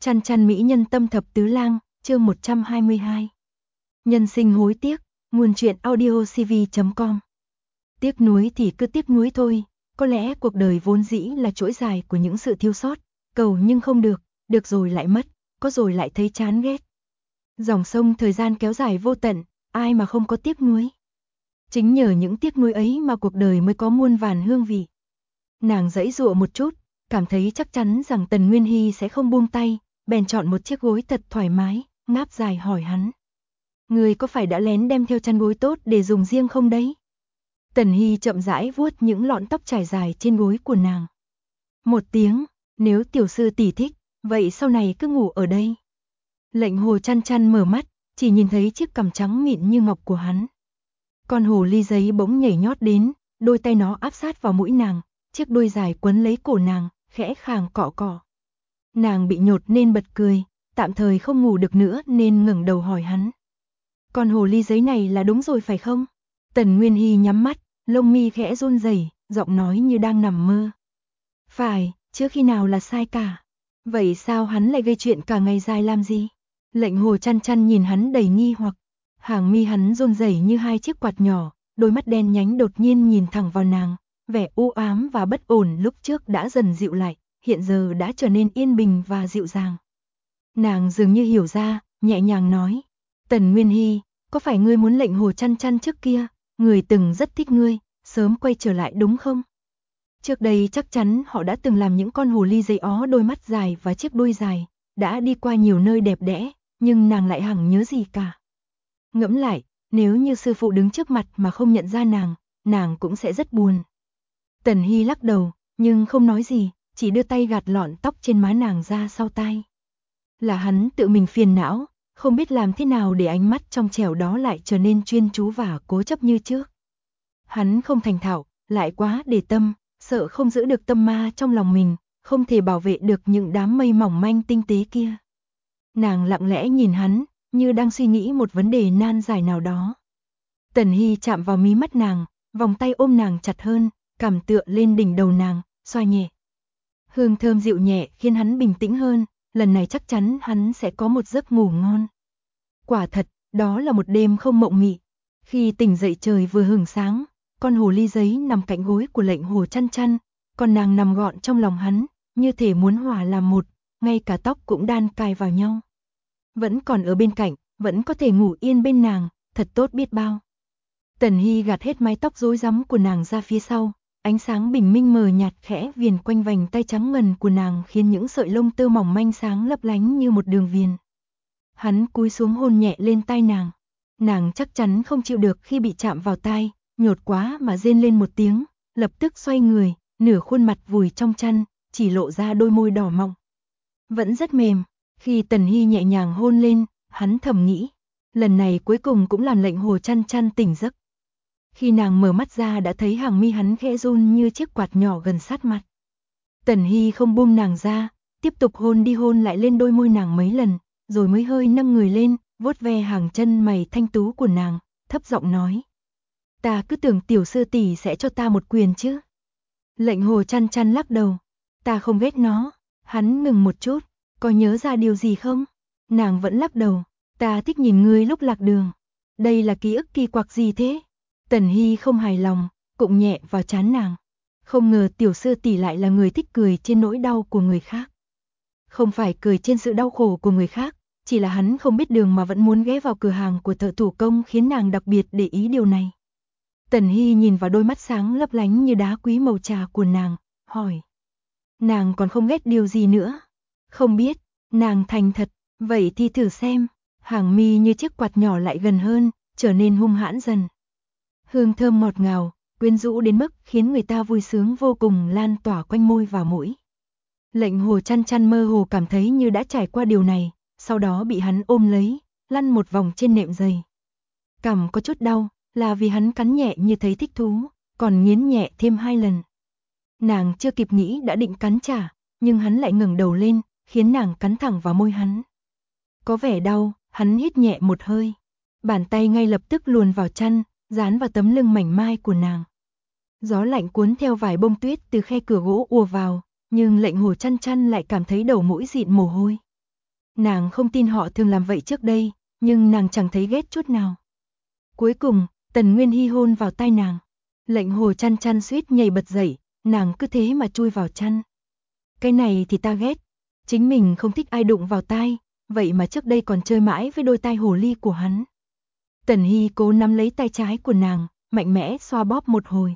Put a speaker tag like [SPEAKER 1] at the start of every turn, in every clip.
[SPEAKER 1] Chăn chăn mỹ nhân tâm thập tứ lang, chương 122. Nhân sinh hối tiếc, nguồn truyện audiocv.com. Tiếc nuối thì cứ tiếc nuối thôi, có lẽ cuộc đời vốn dĩ là chuỗi dài của những sự thiếu sót, cầu nhưng không được rồi lại mất, có rồi lại thấy chán ghét. Dòng sông thời gian kéo dài vô tận, ai mà không có tiếc nuối. Chính nhờ những tiếc nuối ấy mà cuộc đời mới có muôn vàn hương vị. Nàng giãy giụa một chút, cảm thấy chắc chắn rằng Tần Nguyên Hy sẽ không buông tay, bèn chọn một chiếc gối thật thoải mái, ngáp dài hỏi hắn. Người có phải đã lén đem theo chăn gối tốt để dùng riêng không đấy? Tần Hy chậm rãi vuốt những lọn tóc trải dài trên gối của nàng. Một tiếng, nếu tiểu sư tỷ thích, vậy sau này cứ ngủ ở đây. Lệnh hồ chăn chăn mở mắt, chỉ nhìn thấy chiếc cằm trắng mịn như ngọc của hắn. Con hồ ly giấy bỗng nhảy nhót đến, đôi tay nó áp sát vào mũi nàng, chiếc đuôi dài quấn lấy cổ nàng, khẽ khàng cọ cọ. Nàng bị nhột nên bật cười, tạm thời không ngủ được nữa nên ngẩng đầu hỏi hắn. Con hồ ly giấy này là đúng rồi phải không? Tần Nguyên Hy nhắm mắt, lông mi khẽ run rẩy, giọng nói như đang nằm mơ. Phải, chưa khi nào là sai cả. Vậy sao hắn lại gây chuyện cả ngày dài làm gì? Lệnh hồ chăn chăn nhìn hắn đầy nghi hoặc. Hàng mi hắn run rẩy như hai chiếc quạt nhỏ, đôi mắt đen nhánh đột nhiên nhìn thẳng vào nàng. Vẻ u ám và bất ổn lúc trước đã dần dịu lại, hiện giờ đã trở nên yên bình và dịu dàng. Nàng dường như hiểu ra, nhẹ nhàng nói. Tần Nguyên Hy, có phải ngươi muốn lệnh hồ chăn chăn trước kia, người từng rất thích ngươi, sớm quay trở lại đúng không? Trước đây chắc chắn họ đã từng làm những con hồ ly giấy ó đôi mắt dài và chiếc đuôi dài, đã đi qua nhiều nơi đẹp đẽ, nhưng nàng lại hằng nhớ gì cả. Ngẫm lại, nếu như sư phụ đứng trước mặt mà không nhận ra nàng cũng sẽ rất buồn. Tần Hy lắc đầu, nhưng không nói gì, chỉ đưa tay gạt lọn tóc trên má nàng ra sau tai. Là hắn tự mình phiền não, không biết làm thế nào để ánh mắt trong trẻo đó lại trở nên chuyên chú và cố chấp như trước. Hắn không thành thạo, lại quá để tâm, sợ không giữ được tâm ma trong lòng mình, không thể bảo vệ được những đám mây mỏng manh tinh tế kia. Nàng lặng lẽ nhìn hắn, như đang suy nghĩ một vấn đề nan giải nào đó. Tần Hy chạm vào mí mắt nàng, vòng tay ôm nàng chặt hơn, cằm tựa lên đỉnh đầu nàng, xoa nhẹ. Hương thơm dịu nhẹ khiến hắn bình tĩnh hơn, lần này chắc chắn hắn sẽ có một giấc ngủ ngon. Quả thật, đó là một đêm không mộng mị. Khi tỉnh dậy trời vừa hửng sáng, con hồ ly giấy nằm cạnh gối của lệnh hồ chăn chăn, còn nàng nằm gọn trong lòng hắn, như thể muốn hòa làm một, ngay cả tóc cũng đan cài vào nhau. Vẫn còn ở bên cạnh, vẫn có thể ngủ yên bên nàng, thật tốt biết bao. Tần Hy gạt hết mái tóc rối rắm của nàng ra phía sau, ánh sáng bình minh mờ nhạt khẽ viền quanh vành tay trắng ngần của nàng khiến những sợi lông tơ mỏng manh sáng lấp lánh như một đường viền. Hắn cúi xuống hôn nhẹ lên tai nàng. Nàng chắc chắn không chịu được khi bị chạm vào tai, nhột quá mà rên lên một tiếng, lập tức xoay người, nửa khuôn mặt vùi trong chăn, chỉ lộ ra đôi môi đỏ mọng. Vẫn rất mềm, khi Tần Hy nhẹ nhàng hôn lên, hắn thầm nghĩ, lần này cuối cùng cũng làm lệnh hồ chăn chăn tỉnh giấc. Khi nàng mở mắt ra đã thấy hàng mi hắn khẽ run như chiếc quạt nhỏ gần sát mặt. Tần Hy không buông nàng ra, tiếp tục hôn đi hôn lại lên đôi môi nàng mấy lần, rồi mới hơi nâng người lên, vuốt ve hàng chân mày thanh tú của nàng, thấp giọng nói. Ta cứ tưởng tiểu sư tỷ sẽ cho ta một quyền chứ. Lệnh hồ chăn chăn lắc đầu. Ta không ghét nó. Hắn ngừng một chút. Có nhớ ra điều gì không? Nàng vẫn lắc đầu. Ta thích nhìn ngươi lúc lạc đường. Đây là ký ức kỳ quặc gì thế? Tần Hy không hài lòng, cụng nhẹ vào trán nàng. Không ngờ tiểu sư tỷ lại là người thích cười trên nỗi đau của người khác. Không phải cười trên sự đau khổ của người khác, chỉ là hắn không biết đường mà vẫn muốn ghé vào cửa hàng của thợ thủ công khiến nàng đặc biệt để ý điều này. Tần Hy nhìn vào đôi mắt sáng lấp lánh như đá quý màu trà của nàng, hỏi. Nàng còn không ghét điều gì nữa? Không biết, nàng thành thật, vậy thì thử xem. Hàng mi như chiếc quạt nhỏ lại gần hơn, trở nên hung hãn dần. Hương thơm ngọt ngào, quyến rũ đến mức khiến người ta vui sướng vô cùng lan tỏa quanh môi và mũi. Lệnh hồ chăn chăn mơ hồ cảm thấy như đã trải qua điều này, sau đó bị hắn ôm lấy, lăn một vòng trên nệm giày. Cằm có chút đau, là vì hắn cắn nhẹ như thấy thích thú, còn nghiến nhẹ thêm 2 lần. Nàng chưa kịp nghĩ đã định cắn trả, nhưng hắn lại ngẩng đầu lên, khiến nàng cắn thẳng vào môi hắn. Có vẻ đau, hắn hít nhẹ một hơi. Bàn tay ngay lập tức luồn vào chăn, dán vào tấm lưng mảnh mai của nàng. Gió lạnh cuốn theo vài bông tuyết từ khe cửa gỗ ùa vào, nhưng lệnh hồ chăn chăn lại cảm thấy đầu mũi dịn mồ hôi. Nàng không tin họ thường làm vậy trước đây, nhưng nàng chẳng thấy ghét chút nào. Cuối cùng, Tần Nguyên Hy hôn vào tai nàng. Lệnh Hồ Chăn Chăn suýt nhảy bật dậy, nàng cứ thế mà chui vào chăn. Cái này thì ta ghét, chính mình không thích ai đụng vào tai, vậy mà trước đây còn chơi mãi với đôi tai hồ ly của hắn. Tần Hy cố nắm lấy tay trái của nàng, mạnh mẽ xoa bóp một hồi.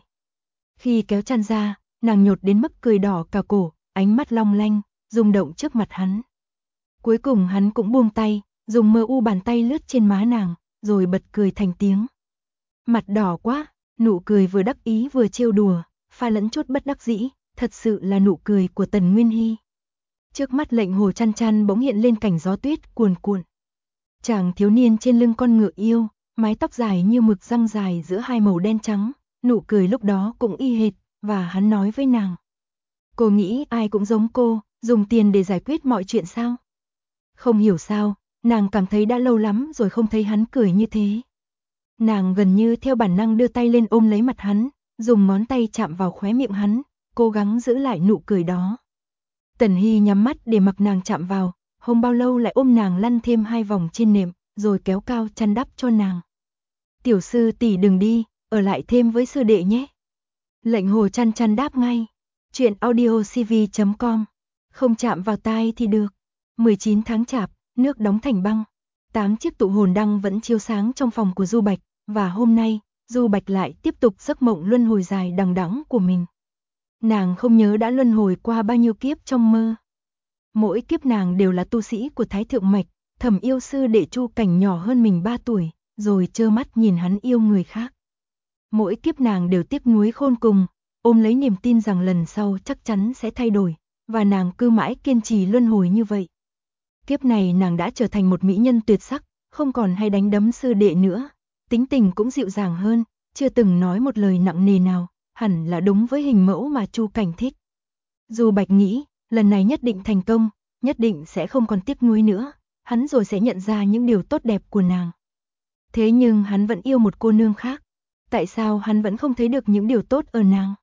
[SPEAKER 1] Khi kéo chăn ra, nàng nhột đến mức cười đỏ cả cổ, ánh mắt long lanh, rung động trước mặt hắn. Cuối cùng hắn cũng buông tay, dùng mờ u bàn tay lướt trên má nàng, rồi bật cười thành tiếng. Mặt đỏ quá, nụ cười vừa đắc ý vừa trêu đùa, pha lẫn chút bất đắc dĩ, thật sự là nụ cười của Tần Nguyên Hy. Trước mắt Lệnh Hồ Chăn Chăn bỗng hiện lên cảnh gió tuyết cuồn cuộn. Chàng thiếu niên trên lưng con ngựa yêu, mái tóc dài như mực răng dài giữa hai màu đen trắng, nụ cười lúc đó cũng y hệt, và hắn nói với nàng. Cô nghĩ ai cũng giống cô, dùng tiền để giải quyết mọi chuyện sao? Không hiểu sao, nàng cảm thấy đã lâu lắm rồi không thấy hắn cười như thế. Nàng gần như theo bản năng đưa tay lên ôm lấy mặt hắn, dùng ngón tay chạm vào khóe miệng hắn, cố gắng giữ lại nụ cười đó. Tần Hy nhắm mắt để mặc nàng chạm vào, không bao lâu lại ôm nàng lăn thêm 2 vòng trên nệm, rồi kéo cao chăn đắp cho nàng. Tiểu sư tỷ đừng đi, ở lại thêm với sư đệ nhé. Lệnh Hồ Chăn Chăn đáp ngay. Chuyện audiocv.com. Không chạm vào tai thì được. 19 tháng Chạp, nước đóng thành băng. 8 chiếc tụ hồn đăng vẫn chiếu sáng trong phòng của Du Bạch, và hôm nay, Du Bạch lại tiếp tục giấc mộng luân hồi dài đằng đẵng của mình. Nàng không nhớ đã luân hồi qua bao nhiêu kiếp trong mơ. Mỗi kiếp nàng đều là tu sĩ của Thái Thượng Mạch, Thẩm yêu sư đệ Chu Cảnh nhỏ hơn mình 3 tuổi, rồi trơ mắt nhìn hắn yêu người khác. Mỗi kiếp nàng đều tiếc nuối khôn cùng, ôm lấy niềm tin rằng lần sau chắc chắn sẽ thay đổi, và nàng cứ mãi kiên trì luân hồi như vậy. Kiếp này nàng đã trở thành một mỹ nhân tuyệt sắc, không còn hay đánh đấm sư đệ nữa, tính tình cũng dịu dàng hơn, chưa từng nói một lời nặng nề nào, hẳn là đúng với hình mẫu mà Chu Cảnh thích. Dù Bạch nghĩ, lần này nhất định thành công, nhất định sẽ không còn tiếc nuối nữa, hắn rồi sẽ nhận ra những điều tốt đẹp của nàng. Thế nhưng hắn vẫn yêu một cô nương khác, tại sao hắn vẫn không thấy được những điều tốt ở nàng?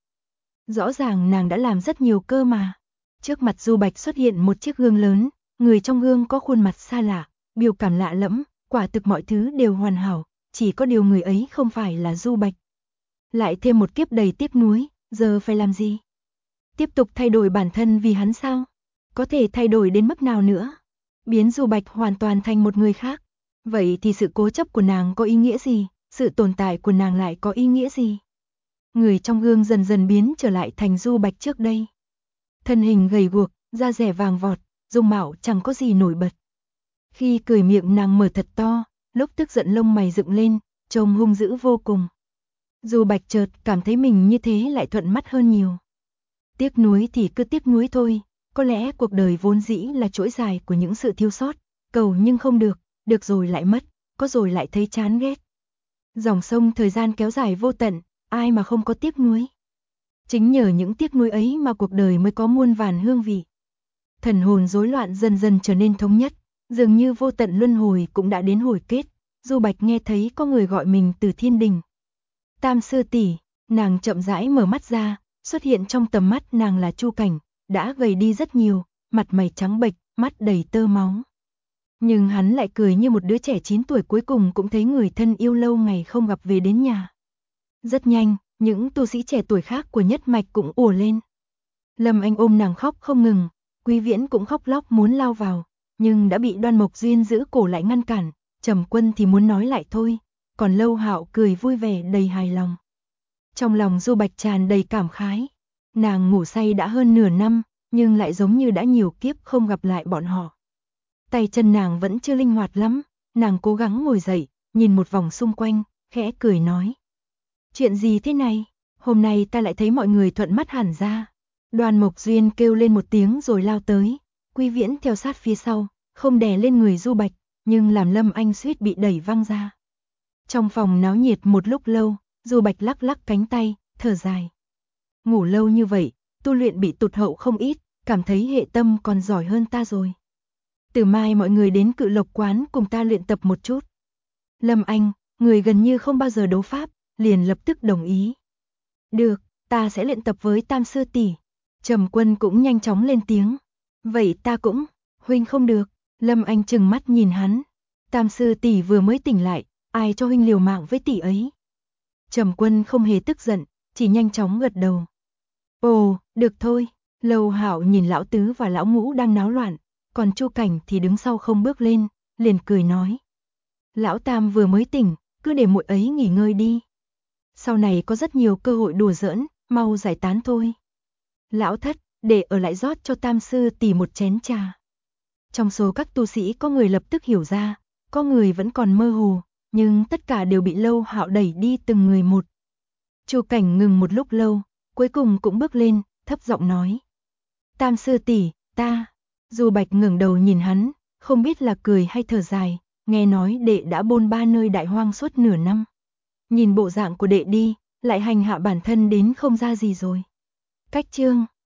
[SPEAKER 1] Rõ ràng nàng đã làm rất nhiều cơ mà. Trước mặt Du Bạch xuất hiện một chiếc gương lớn, người trong gương có khuôn mặt xa lạ, biểu cảm lạ lẫm, quả thực mọi thứ đều hoàn hảo, chỉ có điều người ấy không phải là Du Bạch. Lại thêm một kiếp đầy tiếc nuối, giờ phải làm gì? Tiếp tục thay đổi bản thân vì hắn sao? Có thể thay đổi đến mức nào nữa? Biến Du Bạch hoàn toàn thành một người khác. Vậy thì sự cố chấp của nàng có ý nghĩa gì? Sự tồn tại của nàng lại có ý nghĩa gì? Người trong gương dần dần biến trở lại thành Du Bạch trước đây. Thân hình gầy guộc, da dẻ vàng vọt, dung mạo chẳng có gì nổi bật. Khi cười miệng nàng mở thật to, lúc tức giận lông mày dựng lên, trông hung dữ vô cùng. Du Bạch chợt cảm thấy mình như thế lại thuận mắt hơn nhiều. Tiếc nuối thì cứ tiếc nuối thôi, có lẽ cuộc đời vốn dĩ là chuỗi dài của những sự thiếu sót, cầu nhưng không được, được rồi lại mất, có rồi lại thấy chán ghét. Dòng sông thời gian kéo dài vô tận, ai mà không có tiếc nuối. Chính nhờ những tiếc nuối ấy mà cuộc đời mới có muôn vàn hương vị. Thần hồn rối loạn dần dần trở nên thống nhất, dường như vô tận luân hồi cũng đã đến hồi kết. Du Bạch nghe thấy có người gọi mình từ thiên đình. Tam sư tỷ, nàng chậm rãi mở mắt ra, xuất hiện trong tầm mắt nàng là Chu Cảnh, đã gầy đi rất nhiều, mặt mày trắng bệch, mắt đầy tơ máu. Nhưng hắn lại cười như một đứa trẻ 9 tuổi cuối cùng cũng thấy người thân yêu lâu ngày không gặp về đến nhà. Rất nhanh, những tu sĩ trẻ tuổi khác của nhất mạch cũng ùa lên. Lâm Anh ôm nàng khóc không ngừng, Quý Viễn cũng khóc lóc muốn lao vào, nhưng đã bị Đoan Mộc Duyên giữ cổ lại ngăn cản, Trầm Quân thì muốn nói lại thôi, còn Lâu Hạo cười vui vẻ đầy hài lòng. Trong lòng Du Bạch tràn đầy cảm khái, nàng ngủ say đã hơn nửa năm, nhưng lại giống như đã nhiều kiếp không gặp lại bọn họ. Tay chân nàng vẫn chưa linh hoạt lắm, nàng cố gắng ngồi dậy, nhìn một vòng xung quanh, khẽ cười nói. Chuyện gì thế này, hôm nay ta lại thấy mọi người thuận mắt hẳn ra. Đoan Mộc Duyên kêu lên một tiếng rồi lao tới, Quý Viễn theo sát phía sau, không đè lên người Du Bạch, nhưng làm Lâm Anh suýt bị đẩy văng ra. Trong phòng náo nhiệt một lúc lâu, Du Bạch lắc lắc cánh tay, thở dài. Ngủ lâu như vậy, tu luyện bị tụt hậu không ít, cảm thấy hệ tâm còn giỏi hơn ta rồi. Từ mai mọi người đến Cự Lộc quán cùng ta luyện tập một chút. Lâm Anh, người gần như không bao giờ đấu pháp, liền lập tức đồng ý. Được, ta sẽ luyện tập với Tam sư tỷ. Trầm Quân cũng nhanh chóng lên tiếng. Vậy ta cũng, huynh không được. Lâm Anh trừng mắt nhìn hắn. Tam sư tỷ vừa mới tỉnh lại, ai cho huynh liều mạng với tỷ ấy? Trầm Quân không hề tức giận, chỉ nhanh chóng gật đầu. Ồ, được thôi. Lâu Hạo nhìn lão tứ và lão ngũ đang náo loạn, còn Chu Cảnh thì đứng sau không bước lên, liền cười nói. Lão Tam vừa mới tỉnh, cứ để muội ấy nghỉ ngơi đi. Sau này có rất nhiều cơ hội đùa giỡn, mau giải tán thôi. Lão Thất, để ở lại rót cho Tam sư tỷ một chén trà. Trong số các tu sĩ có người lập tức hiểu ra, có người vẫn còn mơ hồ, nhưng tất cả đều bị Lâu Hạo đẩy đi từng người một. Chu Cảnh ngừng một lúc lâu, cuối cùng cũng bước lên, thấp giọng nói. Tam sư tỷ, ta. Du Bạch ngẩng đầu nhìn hắn, không biết là cười hay thở dài, nghe nói đệ đã bôn ba nơi đại hoang suốt nửa năm. Nhìn bộ dạng của đệ đi, lại hành hạ bản thân đến không ra gì rồi. Cách chương